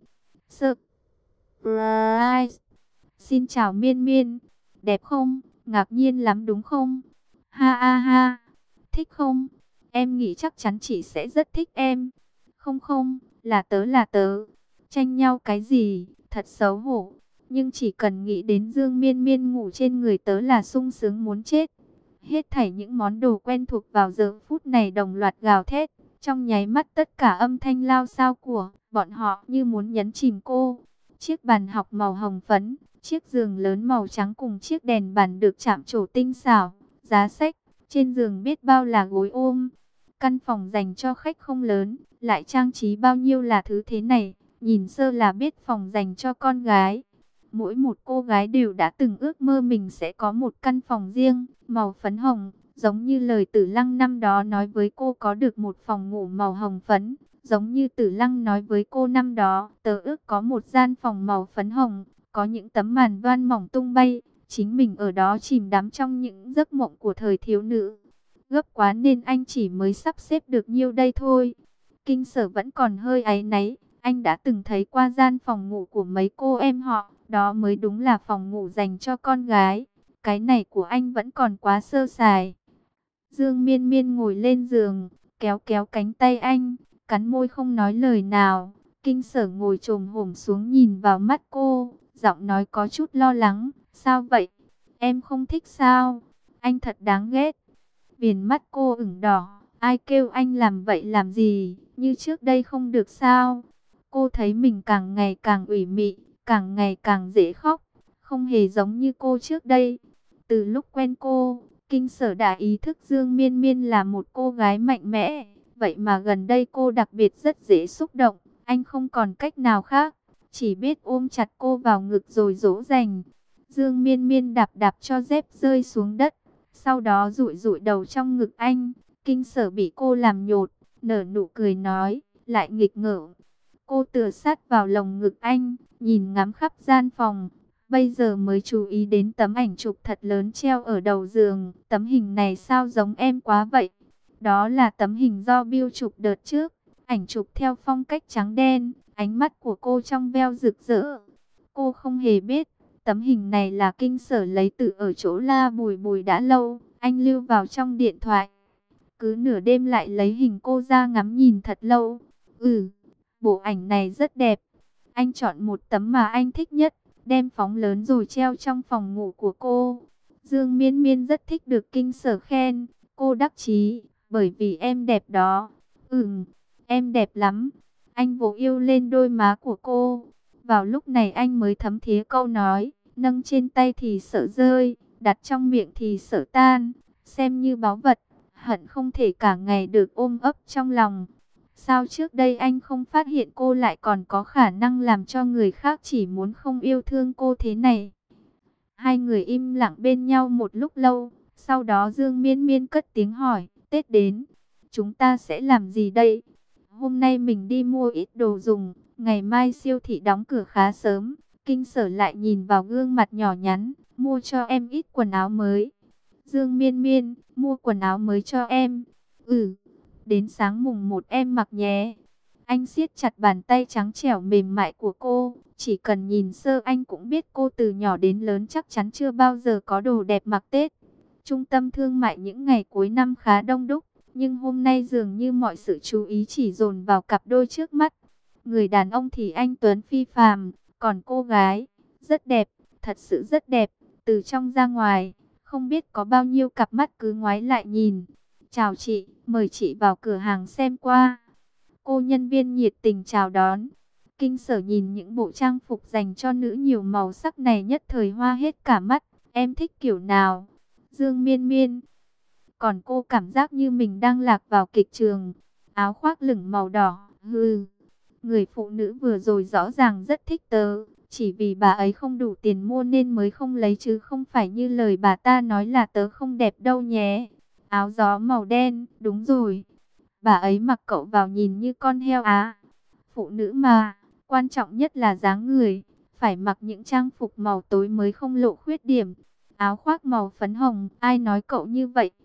surprise. Xin chào Miên Miên, đẹp không? Ngạc nhiên lắm đúng không? Ha ha ha, thích không? Em nghĩ chắc chắn chị sẽ rất thích em. Không không, là tớ là tớ. Tranh nhau cái gì, thật xấu hổ. Nhưng chỉ cần nghĩ đến Dương Miên Miên ngủ trên người tớ là sung sướng muốn chết. Hết thảy những món đồ quen thuộc vào giờ phút này đồng loạt gào thét. Trong nháy mắt tất cả âm thanh lao xao của bọn họ như muốn nhấn chìm cô. Chiếc bàn học màu hồng phấn, chiếc giường lớn màu trắng cùng chiếc đèn bàn được chạm trổ tinh xảo, giá sách, trên giường biết bao là gối ôm. Căn phòng dành cho khách không lớn, lại trang trí bao nhiêu là thứ thế này, nhìn sơ là biết phòng dành cho con gái. Mỗi một cô gái đều đã từng ước mơ mình sẽ có một căn phòng riêng, màu phấn hồng, giống như lời Tử Lăng năm đó nói với cô có được một phòng ngủ màu hồng phấn. Giống như Tử Lăng nói với cô năm đó, tớ ước có một gian phòng màu phấn hồng, có những tấm màn voan mỏng tung bay, chính mình ở đó chìm đắm trong những giấc mộng của thời thiếu nữ. Gấp quá nên anh chỉ mới sắp xếp được nhiêu đây thôi. Kinh Sở vẫn còn hơi áy náy, anh đã từng thấy qua gian phòng ngủ của mấy cô em họ, đó mới đúng là phòng ngủ dành cho con gái. Cái này của anh vẫn còn quá sơ sài. Dương Miên Miên ngồi lên giường, kéo kéo cánh tay anh, cắn môi không nói lời nào. Kinh Sở ngồi chồm hổm xuống nhìn vào mắt cô, giọng nói có chút lo lắng. Sao vậy? Em không thích sao? Anh thật đáng ghét. Viền mắt cô ửng đỏ. Ai kêu anh làm vậy làm gì? Như trước đây không được sao? Cô thấy mình càng ngày càng ủy mị, càng ngày càng dễ khóc. Không hề giống như cô trước đây. Từ lúc quen cô, Kinh Sở đã ý thức Dương Miên Miên là một cô gái mạnh mẽ. Vậy mà gần đây cô đặc biệt rất dễ xúc động. Anh không còn cách nào khác, chỉ biết ôm chặt cô vào ngực rồi dỗ dành. Dương Miên Miên đạp đạp cho dép rơi xuống đất, sau đó dụi dụi đầu trong ngực anh. Kinh Sở bị cô làm nhột, nở nụ cười nói, lại nghịch ngợm. Cô tựa sát vào lồng ngực anh, nhìn ngắm khắp gian phòng. Bây giờ mới chú ý đến tấm ảnh chụp thật lớn treo ở đầu giường. Tấm hình này sao giống em quá vậy? Đó là tấm hình do Bill chụp đợt trước. Ảnh chụp theo phong cách trắng đen, ánh mắt của cô trong veo rực rỡ. Cô không hề biết, tấm hình này là Kinh Sở lấy từ ở chỗ La Bùi Bùi đã lâu. Anh lưu vào trong điện thoại. Cứ nửa đêm lại lấy hình cô ra ngắm nhìn thật lâu. Ừ, bộ ảnh này rất đẹp. Anh chọn một tấm mà anh thích nhất, đem phóng lớn rồi treo trong phòng ngủ của cô. Dương Miên Miên rất thích được Kinh Sở khen. Cô đắc chí, bởi vì em đẹp đó. Ừm, em đẹp lắm. Anh vỗ yêu lên đôi má của cô. Vào lúc này anh mới thấm thía câu nói, nâng trên tay thì sợ rơi, đặt trong miệng thì sợ tan. Xem như báu vật, hận không thể cả ngày được ôm ấp trong lòng. Sao trước đây anh không phát hiện cô lại còn có khả năng làm cho người khác chỉ muốn không yêu thương cô thế này? Hai người im lặng bên nhau một lúc lâu. Sau đó Dương Miên Miên cất tiếng hỏi, Tết đến, chúng ta sẽ làm gì đây? Hôm nay mình đi mua ít đồ dùng, ngày mai siêu thị đóng cửa khá sớm. Kinh Sở lại nhìn vào gương mặt nhỏ nhắn, mua cho em ít quần áo mới. Dương Miên Miên, mua quần áo mới cho em. Ừ, đến sáng mùng một em mặc nhé. Anh siết chặt bàn tay trắng trẻo mềm mại của cô. Chỉ cần nhìn sơ anh cũng biết cô từ nhỏ đến lớn chắc chắn chưa bao giờ có đồ đẹp mặc Tết. Trung tâm thương mại những ngày cuối năm khá đông đúc. Nhưng hôm nay dường như mọi sự chú ý chỉ dồn vào cặp đôi trước mắt. Người đàn ông thì anh tuấn phi phàm, còn cô gái, rất đẹp, thật sự rất đẹp. Từ trong ra ngoài, không biết có bao nhiêu cặp mắt cứ ngoái lại nhìn. Chào chị, mời chị vào cửa hàng xem qua. Cô nhân viên nhiệt tình chào đón. Kinh Sở nhìn những bộ trang phục dành cho nữ nhiều màu sắc này nhất thời hoa hết cả mắt. Em thích kiểu nào? Dương Miên Miên. Còn cô cảm giác như mình đang lạc vào kịch trường. Áo khoác lửng màu đỏ. Hừ, người phụ nữ vừa rồi rõ ràng rất thích tớ. Chỉ vì bà ấy không đủ tiền mua nên mới không lấy, chứ không phải như lời bà ta nói là tớ không đẹp đâu nhé. Áo gió màu đen, đúng rồi. Bà ấy mặc cậu vào nhìn như con heo á. Phụ nữ mà, quan trọng nhất là dáng người. Phải mặc những trang phục màu tối mới không lộ khuyết điểm. Áo khoác màu phấn hồng, ai nói cậu như vậy?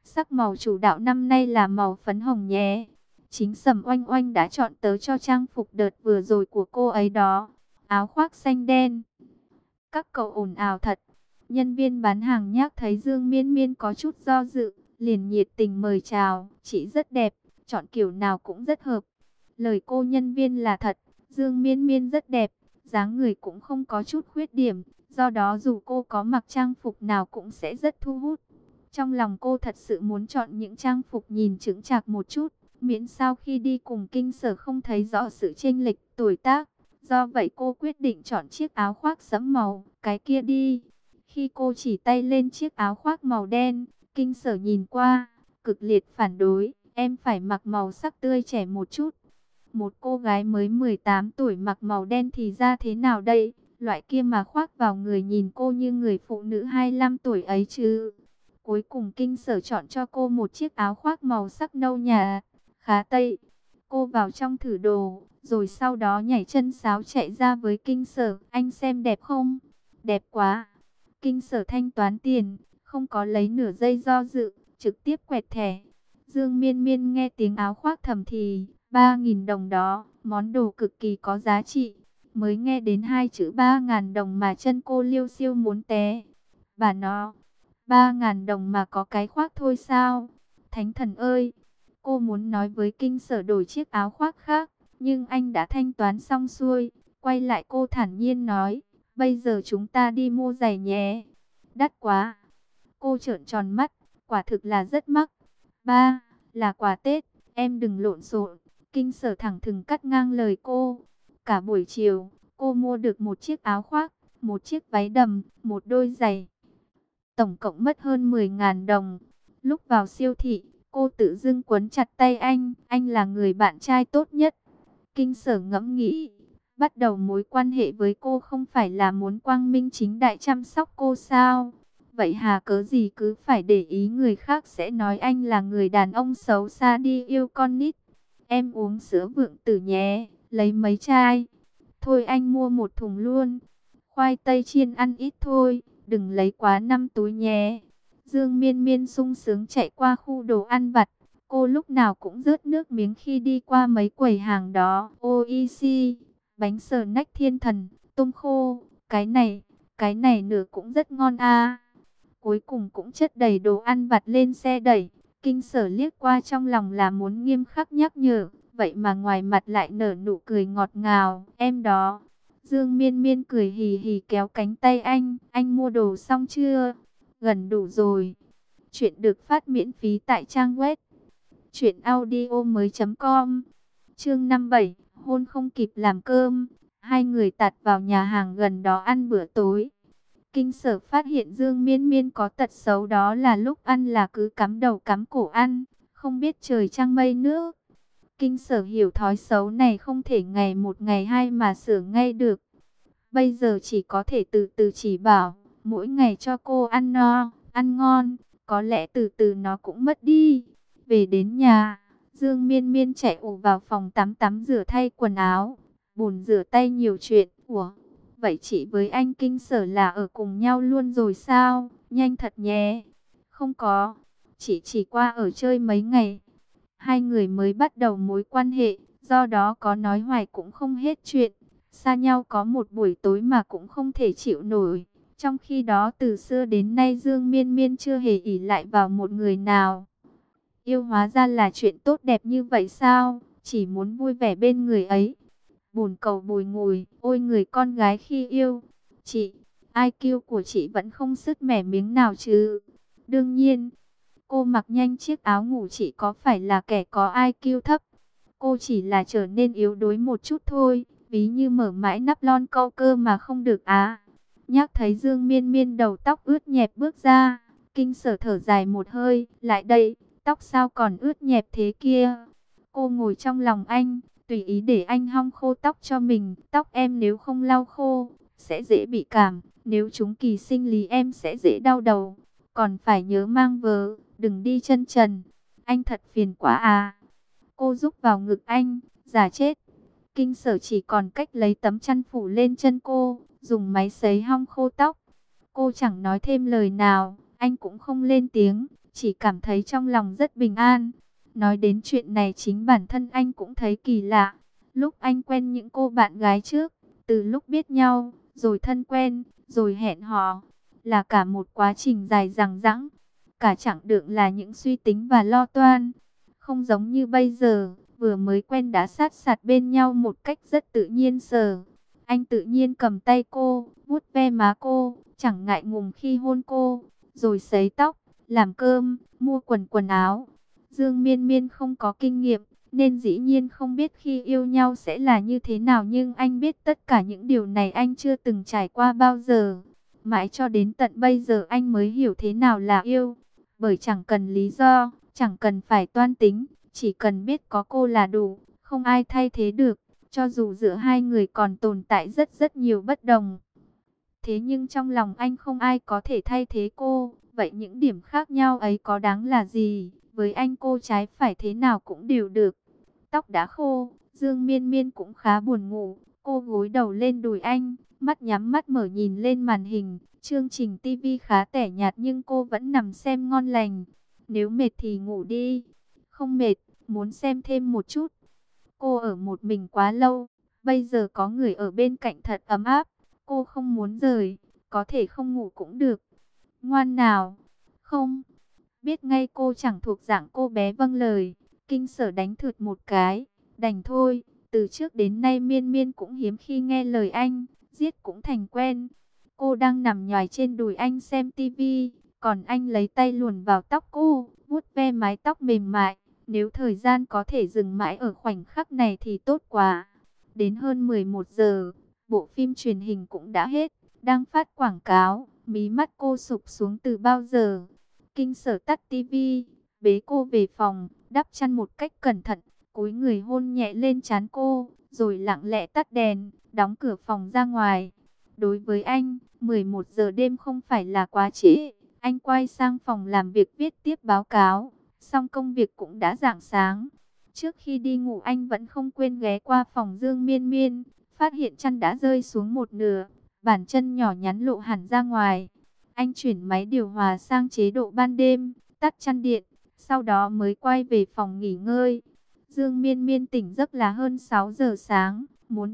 Sắc màu chủ đạo năm nay là màu phấn hồng nhé. Chính Sầm Oanh Oanh đã chọn tớ cho trang phục đợt vừa rồi của cô ấy đó. Áo khoác xanh đen. Các cậu ồn ào thật. Nhân viên bán hàng nhác thấy Dương Miên Miên có chút do dự, liền nhiệt tình mời chào. Chị rất đẹp, chọn kiểu nào cũng rất hợp. Lời cô nhân viên là thật, Dương Miên Miên rất đẹp, dáng người cũng không có chút khuyết điểm. Do đó dù cô có mặc trang phục nào cũng sẽ rất thu hút. Trong lòng cô thật sự muốn chọn những trang phục nhìn chững chạc một chút, miễn sao khi đi cùng Kinh Sở không thấy rõ sự chênh lệch tuổi tác. Do vậy cô quyết định chọn chiếc áo khoác sẫm màu, cái kia đi. Khi cô chỉ tay lên chiếc áo khoác màu đen, Kinh Sở nhìn qua, cực liệt phản đối, em phải mặc màu sắc tươi trẻ một chút. Một cô gái mới mười tám tuổi mặc màu đen thì ra thế nào đây? Loại kia mà khoác vào người nhìn cô như người phụ nữ hai mươi lăm tuổi ấy chứ. Cuối cùng Kinh Sở chọn cho cô một chiếc áo khoác màu sắc nâu nhà, khá tây. Cô vào trong thử đồ, rồi sau đó nhảy chân sáo chạy ra với Kinh Sở. Anh xem đẹp không? Đẹp quá. Kinh Sở thanh toán tiền, không có lấy nửa giây do dự, trực tiếp quẹt thẻ. Dương Miên Miên nghe tiếng áo khoác thầm thì, ba nghìn đồng đó, món đồ cực kỳ có giá trị. Mới nghe đến hai chữ ba ngàn đồng mà chân cô liêu xiêu muốn té. Bà nó, ba ngàn đồng mà có cái khoác thôi sao? Thánh thần ơi! Cô muốn nói với Kinh Sở đổi chiếc áo khoác khác, nhưng anh đã thanh toán xong xuôi. Quay lại cô thản nhiên nói, bây giờ chúng ta đi mua giày nhé. Đắt quá! Cô trợn tròn mắt, quả thực là rất mắc. Ba, là quà Tết, em đừng lộn xộn. Kinh Sở thẳng thừng cắt ngang lời cô. Cả buổi chiều, cô mua được một chiếc áo khoác, một chiếc váy đầm, một đôi giày. Tổng cộng mất hơn mười ngàn đồng. Lúc vào siêu thị, cô tự dưng quấn chặt tay anh, anh là người bạn trai tốt nhất. Kinh Sở ngẫm nghĩ, bắt đầu mối quan hệ với cô không phải là muốn quang minh chính đại chăm sóc cô sao? Vậy hà cớ gì cứ phải để ý người khác sẽ nói anh là người đàn ông xấu xa đi yêu con nít. Em uống sữa vượng tử nhé, lấy mấy chai? Thôi anh mua một thùng luôn. Khoai tây chiên ăn ít thôi, đừng lấy quá năm túi nhé. Dương Miên Miên sung sướng chạy qua khu đồ ăn vặt. Cô lúc nào cũng rớt nước miếng khi đi qua mấy quầy hàng đó. ô i xi, bánh sờ nách thiên thần, tôm khô, cái này, cái này nửa cũng rất ngon à. Cuối cùng cũng chất đầy đồ ăn vặt lên xe đẩy. Kinh Sở liếc qua trong lòng là muốn nghiêm khắc nhắc nhở, vậy mà ngoài mặt lại nở nụ cười ngọt ngào. Em đó. Dương Miên Miên cười hì hì kéo cánh tay anh. Anh mua đồ xong chưa? Gần đủ rồi. Chuyện được phát miễn phí tại trang web truyện audio mới chấm com. Chương năm mươi bảy, hôn không kịp làm cơm. Hai người tạt vào nhà hàng gần đó ăn bữa tối. Kinh Sở phát hiện Dương Miên Miên có tật xấu đó là lúc ăn là cứ cắm đầu cắm cổ ăn, không biết trời trăng mây nước. Kinh Sở hiểu thói xấu này không thể ngày một ngày hai mà sửa ngay được. Bây giờ chỉ có thể từ từ chỉ bảo, mỗi ngày cho cô ăn no, ăn ngon, có lẽ từ từ nó cũng mất đi. Về đến nhà, Dương Miên Miên chạy ù vào phòng tắm tắm rửa thay quần áo, bồn rửa tay nhiều chuyện. Ủa, vậy chị với anh Kinh Sở là ở cùng nhau luôn rồi sao? Nhanh thật nhé. Không có, chị chỉ qua ở chơi mấy ngày. Hai người mới bắt đầu mối quan hệ, do đó có nói hoài cũng không hết chuyện. Xa nhau có một buổi tối mà cũng không thể chịu nổi. Trong khi đó từ xưa đến nay Dương Miên Miên chưa hề ỷ lại vào một người nào. Yêu hóa ra là chuyện tốt đẹp như vậy sao? Chỉ muốn vui vẻ bên người ấy. Bồn cầu bồi ngồi, ôi người con gái khi yêu. Chị, i kiu của chị vẫn không sứt mẻ miếng nào chứ? Đương nhiên, cô mặc nhanh chiếc áo ngủ chị có phải là kẻ có i kiu thấp. Cô chỉ là trở nên yếu đuối một chút thôi. Ví như mở mãi nắp lon câu cơ mà không được á. Nhắc thấy Dương Miên Miên đầu tóc ướt nhẹp bước ra. Kinh Sở thở dài một hơi. Lại đây, tóc sao còn ướt nhẹp thế kia? Cô ngồi trong lòng anh, tùy ý để anh hong khô tóc cho mình. Tóc em nếu không lau khô, sẽ dễ bị cảm. Nếu trúng kỳ sinh lý em sẽ dễ đau đầu. Còn phải nhớ mang vớ, đừng đi chân trần. Anh thật phiền quá à. Cô rúc vào ngực anh, giả chết. Kinh Sở chỉ còn cách lấy tấm chăn phủ lên chân cô, dùng máy sấy hong khô tóc. Cô chẳng nói thêm lời nào, anh cũng không lên tiếng, chỉ cảm thấy trong lòng rất bình an. Nói đến chuyện này chính bản thân anh cũng thấy kỳ lạ. Lúc anh quen những cô bạn gái trước, từ lúc biết nhau, rồi thân quen, rồi hẹn hò, là cả một quá trình dài dằng dẵng. Cả chặng đường là những suy tính và lo toan. Không giống như bây giờ, vừa mới quen đã sát sạt bên nhau một cách rất tự nhiên sờ. Anh tự nhiên cầm tay cô, vuốt ve má cô, chẳng ngại ngùng khi hôn cô, rồi sấy tóc, làm cơm, mua quần quần áo. Dương Miên Miên không có kinh nghiệm, nên dĩ nhiên không biết khi yêu nhau sẽ là như thế nào. Nhưng anh biết tất cả những điều này anh chưa từng trải qua bao giờ. Mãi cho đến tận bây giờ anh mới hiểu thế nào là yêu. Bởi chẳng cần lý do, chẳng cần phải toan tính, chỉ cần biết có cô là đủ, không ai thay thế được. Cho dù giữa hai người còn tồn tại rất rất nhiều bất đồng. Thế nhưng trong lòng anh không ai có thể thay thế cô. Vậy những điểm khác nhau ấy có đáng là gì? Với anh cô trái phải thế nào cũng đều được. Tóc đã khô, Dương Miên Miên cũng khá buồn ngủ. Cô gối đầu lên đùi anh, mắt nhắm mắt mở nhìn lên màn hình. Chương trình ti vi khá tẻ nhạt nhưng cô vẫn nằm xem ngon lành. Nếu mệt thì ngủ đi. Không mệt, muốn xem thêm một chút. Cô ở một mình quá lâu, bây giờ có người ở bên cạnh thật ấm áp. Cô không muốn rời, có thể không ngủ cũng được. Ngoan nào. Không. Biết ngay cô chẳng thuộc dạng cô bé vâng lời. Kinh Sở đánh thượt một cái. Đành thôi, từ trước đến nay Miên Miên cũng hiếm khi nghe lời anh, giết cũng thành quen. Cô đang nằm nhoài trên đùi anh xem tivi, còn anh lấy tay luồn vào tóc cô, vuốt ve mái tóc mềm mại. Nếu thời gian có thể dừng mãi ở khoảnh khắc này thì tốt quá. Đến hơn mười một giờ, bộ phim truyền hình cũng đã hết, đang phát quảng cáo, mí mắt cô sụp xuống từ bao giờ. Kinh Sở tắt tivi, bế cô về phòng, đắp chăn một cách cẩn thận, cúi người hôn nhẹ lên trán cô, rồi lặng lẽ tắt đèn, đóng cửa phòng ra ngoài. Đối với anh, mười một giờ đêm không phải là quá trễ. Anh quay sang phòng làm việc viết tiếp báo cáo, xong công việc cũng đã rạng sáng. Trước khi đi ngủ anh vẫn không quên ghé qua phòng Dương Miên Miên, phát hiện chăn đã rơi xuống một nửa, bàn chân nhỏ nhắn lộ hẳn ra ngoài. Anh chuyển máy điều hòa sang chế độ ban đêm, tắt chăn điện, sau đó mới quay về phòng nghỉ ngơi. Dương Miên Miên tỉnh giấc là hơn sáu giờ sáng, muốn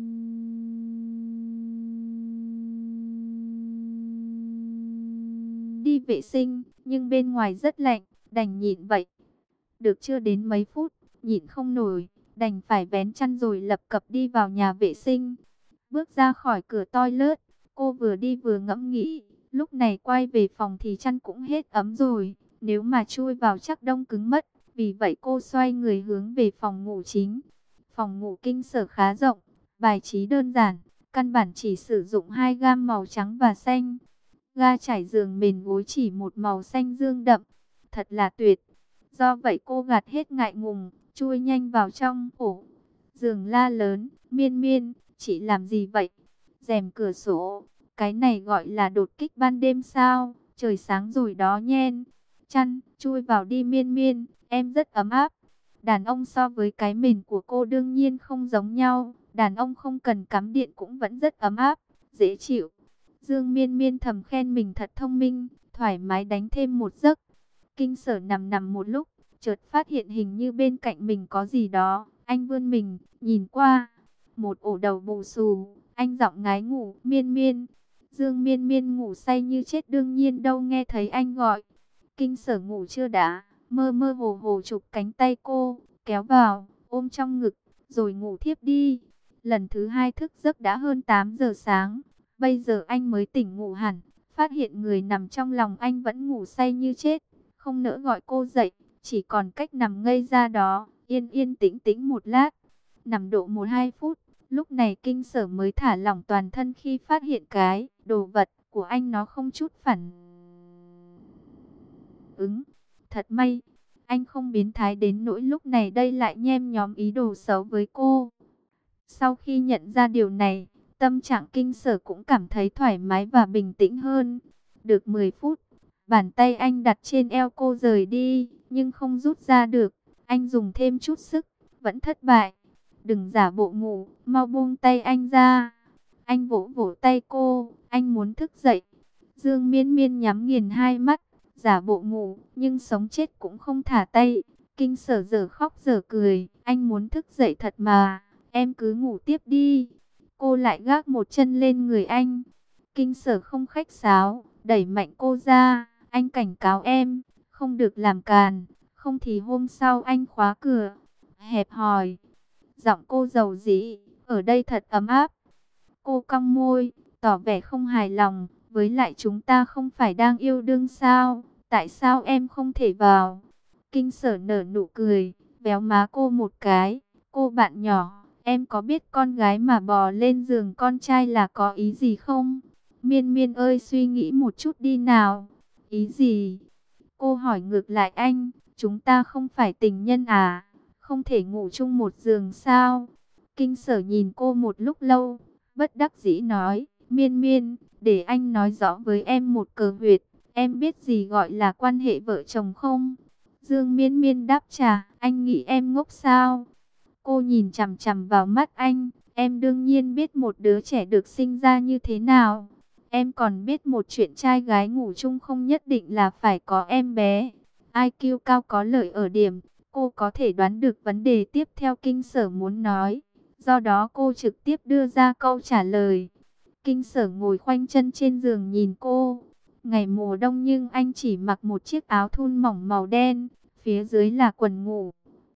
đi vệ sinh, nhưng bên ngoài rất lạnh, đành nhịn vậy. Được chưa đến mấy phút, nhịn không nổi, đành phải vén chăn rồi lập cập đi vào nhà vệ sinh. Bước ra khỏi cửa toilet, cô vừa đi vừa ngẫm nghĩ, lúc này quay về phòng thì chăn cũng hết ấm rồi, nếu mà chui vào chắc đông cứng mất. Vì vậy cô xoay người hướng về phòng ngủ chính. Phòng ngủ Kinh Sở khá rộng, bài trí đơn giản, căn bản chỉ sử dụng hai gam màu trắng và xanh. Ga trải giường mền gối chỉ một màu xanh dương đậm, thật là tuyệt. Do vậy cô gạt hết ngại ngùng, chui nhanh vào trong ổ. Giường la lớn, Miên Miên, chị làm gì vậy? Rèm cửa sổ, cái này gọi là đột kích ban đêm sao? Trời sáng rồi đó nhen. Chăn, chui vào đi Miên Miên, em rất ấm áp. Đàn ông so với cái mền của cô đương nhiên không giống nhau. Đàn ông không cần cắm điện cũng vẫn rất ấm áp, dễ chịu. Dương Miên Miên thầm khen mình thật thông minh, thoải mái đánh thêm một giấc. Kinh Sở nằm nằm một lúc, chợt phát hiện hình như bên cạnh mình có gì đó. Anh vươn mình, nhìn qua. Một ổ đầu bù xù, anh giọng ngái ngủ, Miên Miên. Dương Miên Miên ngủ say như chết đương nhiên đâu nghe thấy anh gọi. Kinh Sở ngủ chưa đã, mơ mơ hồ hồ chụp cánh tay cô, kéo vào, ôm trong ngực, rồi ngủ thiếp đi. Lần thứ hai thức giấc đã hơn tám giờ sáng, bây giờ anh mới tỉnh ngủ hẳn, phát hiện người nằm trong lòng anh vẫn ngủ say như chết, không nỡ gọi cô dậy, chỉ còn cách nằm ngây ra đó, yên yên tĩnh tĩnh một lát. Nằm độ một hai phút, lúc này Kinh Sở mới thả lỏng toàn thân khi phát hiện cái đồ vật của anh nó không chút phản ứng. Thật may, anh không biến thái đến nỗi lúc này đây lại nhem nhóm ý đồ xấu với cô. Sau khi nhận ra điều này, tâm trạng Kinh Sở cũng cảm thấy thoải mái và bình tĩnh hơn. Được mười phút, bàn tay anh đặt trên eo cô rời đi, nhưng không rút ra được. Anh dùng thêm chút sức, vẫn thất bại. Đừng giả bộ ngủ, mau buông tay anh ra. Anh vỗ vỗ tay cô, anh muốn thức dậy. Dương Miên Miên nhắm nghiền hai mắt, giả bộ ngủ, nhưng sống chết cũng không thả tay. Kinh Sở giờ khóc giờ cười, anh muốn thức dậy thật mà, em cứ ngủ tiếp đi. Cô lại gác một chân lên người anh. Kinh Sở không khách sáo, đẩy mạnh cô ra, anh cảnh cáo em, không được làm càn, không thì hôm sau anh khóa cửa. Hẹp hòi, giọng cô dầu dĩ, ở đây thật ấm áp. Cô cong môi, tỏ vẻ không hài lòng, với lại chúng ta không phải đang yêu đương sao, tại sao em không thể vào? Kinh Sở nở nụ cười, véo má cô một cái, cô bạn nhỏ, em có biết con gái mà bò lên giường con trai là có ý gì không? Miên Miên ơi, suy nghĩ một chút đi nào. Ý gì? Cô hỏi ngược lại anh, chúng ta không phải tình nhân à? Không thể ngủ chung một giường sao? Kinh Sở nhìn cô một lúc lâu, bất đắc dĩ nói, Miên Miên, để anh nói rõ với em một cờ huyệt, em biết gì gọi là quan hệ vợ chồng không? Dương Miên Miên đáp trả, anh nghĩ em ngốc sao? Cô nhìn chằm chằm vào mắt anh, em đương nhiên biết một đứa trẻ được sinh ra như thế nào. Em còn biết một chuyện trai gái ngủ chung không nhất định là phải có em bé. i kiu cao có lợi ở điểm, cô có thể đoán được vấn đề tiếp theo Kinh Sở muốn nói. Do đó cô trực tiếp đưa ra câu trả lời. Kinh Sở ngồi khoanh chân trên giường nhìn cô. Ngày mùa đông nhưng anh chỉ mặc một chiếc áo thun mỏng màu đen, phía dưới là quần ngủ.